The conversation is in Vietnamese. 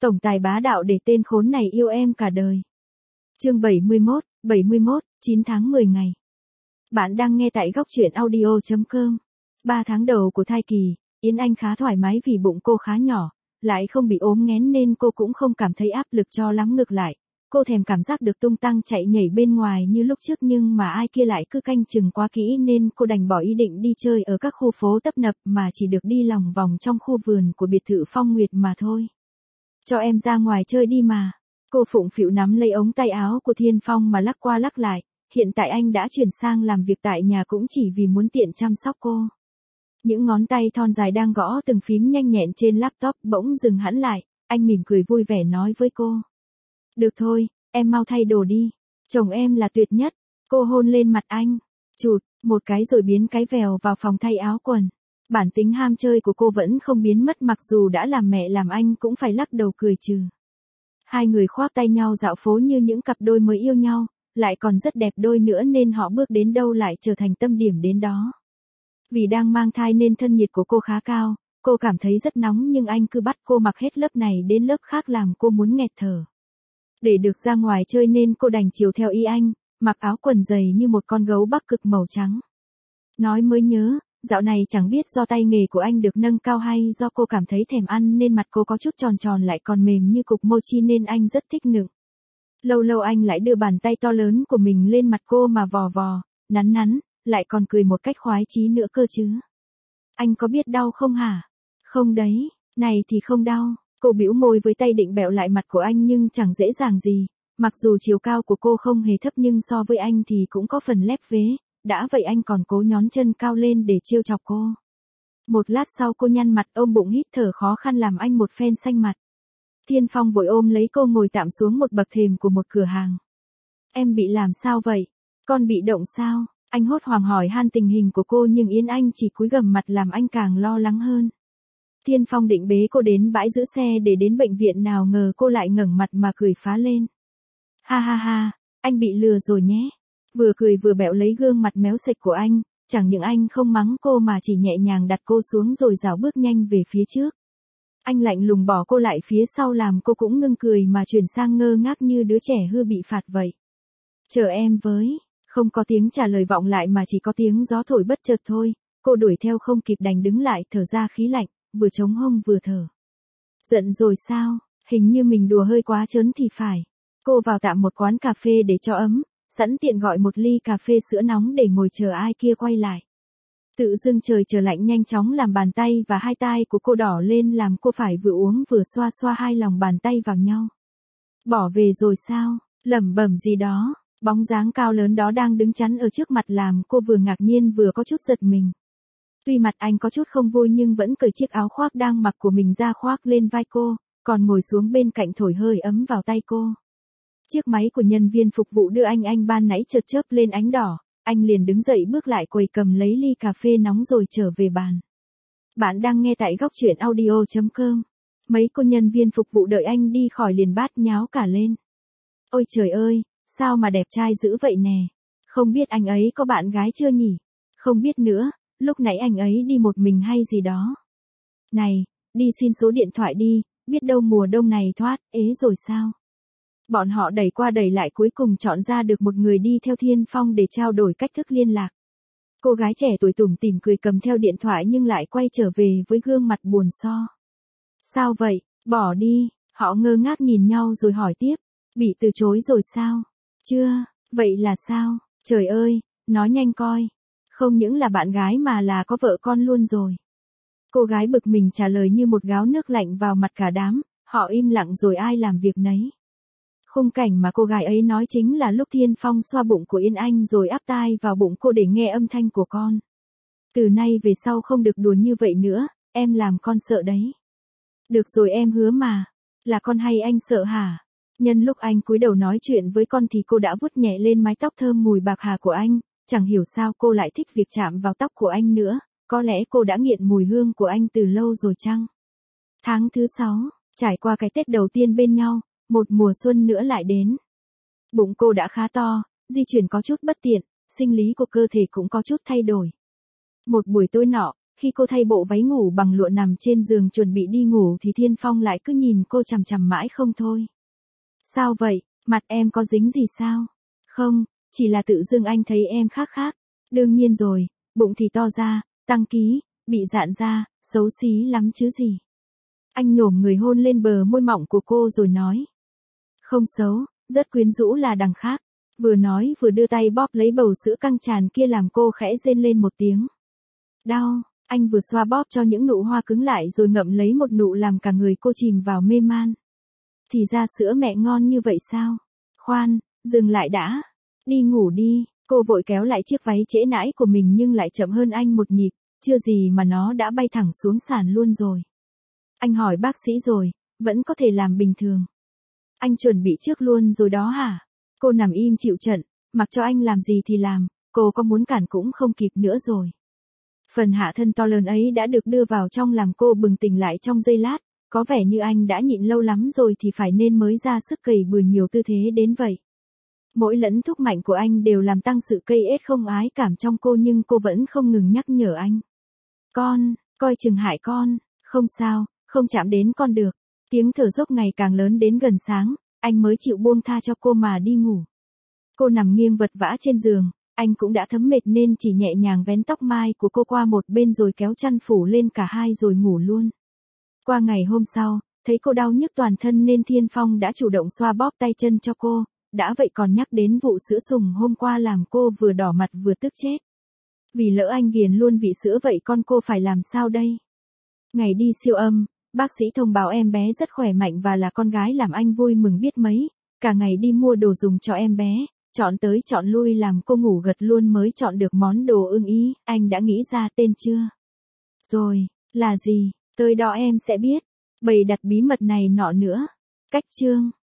Tổng tài bá đạo để tên khốn này yêu em cả đời. Chương 71, 9 tháng 10 ngày. Bạn đang nghe tại góc truyện audio.com. 3 tháng đầu của thai kỳ, Yến Anh khá thoải mái vì bụng cô khá nhỏ, lại không bị ốm nghén nên cô cũng không cảm thấy áp lực cho lắm, ngược lại. Cô thèm cảm giác được tung tăng chạy nhảy bên ngoài như lúc trước, nhưng mà ai kia lại cứ canh chừng quá kỹ nên cô đành bỏ ý định đi chơi ở các khu phố tấp nập mà chỉ được đi lòng vòng trong khu vườn của biệt thự Phong Nguyệt mà thôi. Cho em ra ngoài chơi đi mà. Cô phụng phịu nắm lấy ống tay áo của Thiên Phong mà lắc qua lắc lại, hiện tại anh đã chuyển sang làm việc tại nhà cũng chỉ vì muốn tiện chăm sóc cô. Những ngón tay thon dài đang gõ từng phím nhanh nhẹn trên laptop bỗng dừng hẳn lại, anh mỉm cười vui vẻ nói với cô. Được thôi, em mau thay đồ đi. Chồng em là tuyệt nhất. Cô hôn lên mặt anh. Chụt, một cái rồi biến cái vèo vào phòng thay áo quần. Bản tính ham chơi của cô vẫn không biến mất, mặc dù đã làm mẹ làm anh cũng phải lắc đầu cười trừ. Hai người khoác tay nhau dạo phố như những cặp đôi mới yêu nhau, lại còn rất đẹp đôi nữa nên họ bước đến đâu lại trở thành tâm điểm đến đó. Vì đang mang thai nên thân nhiệt của cô khá cao, cô cảm thấy rất nóng nhưng anh cứ bắt cô mặc hết lớp này đến lớp khác làm cô muốn nghẹt thở. Để được ra ngoài chơi nên cô đành chiều theo ý anh, mặc áo quần dày như một con gấu Bắc Cực màu trắng. Nói mới nhớ, dạo này chẳng biết do tay nghề của anh được nâng cao hay do cô cảm thấy thèm ăn nên mặt cô có chút tròn tròn lại còn mềm như cục mochi nên anh rất thích nựng. Lâu lâu anh lại đưa bàn tay to lớn của mình lên mặt cô mà vò vò, nắn nắn, lại còn cười một cách khoái chí nữa cơ chứ. Anh có biết đau không hả? Không đấy, này thì không đau. Cô bĩu môi với tay định bẹo lại mặt của anh nhưng chẳng dễ dàng gì, mặc dù chiều cao của cô không hề thấp nhưng so với anh thì cũng có phần lép vế, đã vậy anh còn cố nhón chân cao lên để trêu chọc cô. Một lát sau cô nhăn mặt ôm bụng hít thở khó khăn làm anh một phen xanh mặt. Thiên Phong vội ôm lấy cô ngồi tạm xuống một bậc thềm của một cửa hàng. Em bị làm sao vậy? Con bị động sao? Anh hốt hoảng hỏi han tình hình của cô nhưng Yến Anh chỉ cúi gằm mặt làm anh càng lo lắng hơn. Thiên Phong định bế cô đến bãi giữ xe để đến bệnh viện, nào ngờ cô lại ngẩng mặt mà cười phá lên. Ha ha ha, anh bị lừa rồi nhé. Vừa cười vừa bẹo lấy gương mặt méo sệch của anh, chẳng những anh không mắng cô mà chỉ nhẹ nhàng đặt cô xuống rồi rảo bước nhanh về phía trước. Anh lạnh lùng bỏ cô lại phía sau làm cô cũng ngưng cười mà chuyển sang ngơ ngác như đứa trẻ hư bị phạt vậy. Chờ em với, không có tiếng trả lời vọng lại mà chỉ có tiếng gió thổi bất chợt thôi, cô đuổi theo không kịp đành đứng lại thở ra khí lạnh, vừa chống hông vừa thở. Giận rồi sao, hình như mình đùa hơi quá trớn thì phải. Cô vào tạm một quán cà phê để cho ấm, sẵn tiện gọi một ly cà phê sữa nóng để ngồi chờ ai kia quay lại. Tự dưng trời trở lạnh nhanh chóng làm bàn tay và hai tai của cô đỏ lên làm cô phải vừa uống vừa xoa xoa hai lòng bàn tay vào nhau. Bỏ về rồi sao, lẩm bẩm gì đó, bóng dáng cao lớn đó đang đứng chắn ở trước mặt làm cô vừa ngạc nhiên vừa có chút giật mình. Tuy mặt anh có chút không vui nhưng vẫn cởi chiếc áo khoác đang mặc của mình ra khoác lên vai cô, còn ngồi xuống bên cạnh thổi hơi ấm vào tay cô. Chiếc máy của nhân viên phục vụ đưa anh ban nãy chợt chớp lên ánh đỏ, anh liền đứng dậy bước lại quầy cầm lấy ly cà phê nóng rồi trở về bàn. Bạn đang nghe tại góc truyện audio.com. Mấy cô nhân viên phục vụ đợi anh đi khỏi liền bát nháo cả lên. Ôi trời ơi, sao mà đẹp trai dữ vậy nè. Không biết anh ấy có bạn gái chưa nhỉ? Không biết nữa. Lúc nãy anh ấy đi một mình hay gì đó. Này, đi xin số điện thoại đi, biết đâu mùa đông này thoát ế rồi sao? Bọn họ đẩy qua đẩy lại cuối cùng chọn ra được một người đi theo Thiên Phong để trao đổi cách thức liên lạc. Cô gái trẻ tuổi tủm tỉm cười cầm theo điện thoại nhưng lại quay trở về với gương mặt buồn so. Sao vậy, bỏ đi, họ ngơ ngác nhìn nhau rồi hỏi tiếp, bị từ chối rồi sao? Chưa, vậy là sao? Trời ơi, nói nhanh coi. Không những là bạn gái mà là có vợ con luôn rồi. Cô gái bực mình trả lời như một gáo nước lạnh vào mặt cả đám, họ im lặng rồi ai làm việc nấy. Khung cảnh mà cô gái ấy nói chính là lúc Thiên Phong xoa bụng của Yến Anh rồi áp tai vào bụng cô để nghe âm thanh của con. Từ nay về sau không được đùa như vậy nữa, em làm con sợ đấy. Được rồi em hứa mà, là con hay anh sợ hả? Nhân lúc anh cúi đầu nói chuyện với con thì cô đã vuốt nhẹ lên mái tóc thơm mùi bạc hà của anh. Chẳng hiểu sao cô lại thích việc chạm vào tóc của anh nữa, có lẽ cô đã nghiện mùi hương của anh từ lâu rồi chăng? Tháng thứ 6, trải qua cái Tết đầu tiên bên nhau, một mùa xuân nữa lại đến. Bụng cô đã khá to, di chuyển có chút bất tiện, sinh lý của cơ thể cũng có chút thay đổi. Một buổi tối nọ, khi cô thay bộ váy ngủ bằng lụa nằm trên giường chuẩn bị đi ngủ thì Thiên Phong lại cứ nhìn cô chằm chằm mãi không thôi. Sao vậy, mặt em có dính gì sao? Không, chỉ là tự dưng anh thấy em khác khác. Đương nhiên rồi, bụng thì to ra, tăng ký, bị dạn ra, xấu xí lắm chứ gì. Anh nhổm người hôn lên bờ môi mọng của cô rồi nói. Không xấu, rất quyến rũ là đằng khác. Vừa nói vừa đưa tay bóp lấy bầu sữa căng tràn kia làm cô khẽ rên lên một tiếng. Đau, anh vừa xoa bóp cho những nụ hoa cứng lại rồi ngậm lấy một nụ làm cả người cô chìm vào mê man. Thì ra sữa mẹ ngon như vậy sao? Khoan, dừng lại đã. Đi ngủ đi, cô vội kéo lại chiếc váy trễ nãi của mình nhưng lại chậm hơn anh một nhịp, chưa gì mà nó đã bay thẳng xuống sàn luôn rồi. Anh hỏi bác sĩ rồi, vẫn có thể làm bình thường. Anh chuẩn bị trước luôn rồi đó hả? Cô nằm im chịu trận, mặc cho anh làm gì thì làm, cô có muốn cản cũng không kịp nữa rồi. Phần hạ thân to lớn ấy đã được đưa vào trong làm cô bừng tỉnh lại trong giây lát, có vẻ như anh đã nhịn lâu lắm rồi thì phải nên mới ra sức cày bừa nhiều tư thế đến vậy. Mỗi lẫn thúc mạnh của anh đều làm tăng sự cây ết không ái cảm trong cô nhưng cô vẫn không ngừng nhắc nhở anh. Con, coi chừng hại con, không sao, không chạm đến con được. Tiếng thở dốc ngày càng lớn đến gần sáng, anh mới chịu buông tha cho cô mà đi ngủ. Cô nằm nghiêng vật vã trên giường, anh cũng đã thấm mệt nên chỉ nhẹ nhàng vén tóc mai của cô qua một bên rồi kéo chăn phủ lên cả hai rồi ngủ luôn. Qua ngày hôm sau, thấy cô đau nhức toàn thân nên Thiên Phong đã chủ động xoa bóp tay chân cho cô, đã vậy còn nhắc đến vụ sữa sùng hôm qua làm cô vừa đỏ mặt vừa tức chết. Vì lỡ anh ghiền luôn vị sữa vậy con cô phải làm sao đây? Ngày đi siêu âm, bác sĩ thông báo em bé rất khỏe mạnh và là con gái làm anh vui mừng biết mấy, cả ngày đi mua đồ dùng cho em bé, chọn tới chọn lui làm cô ngủ gật luôn mới chọn được món đồ ưng ý, anh đã nghĩ ra tên chưa? Rồi, là gì? Tới đó em sẽ biết. Bày đặt bí mật này nọ nữa. Cách chương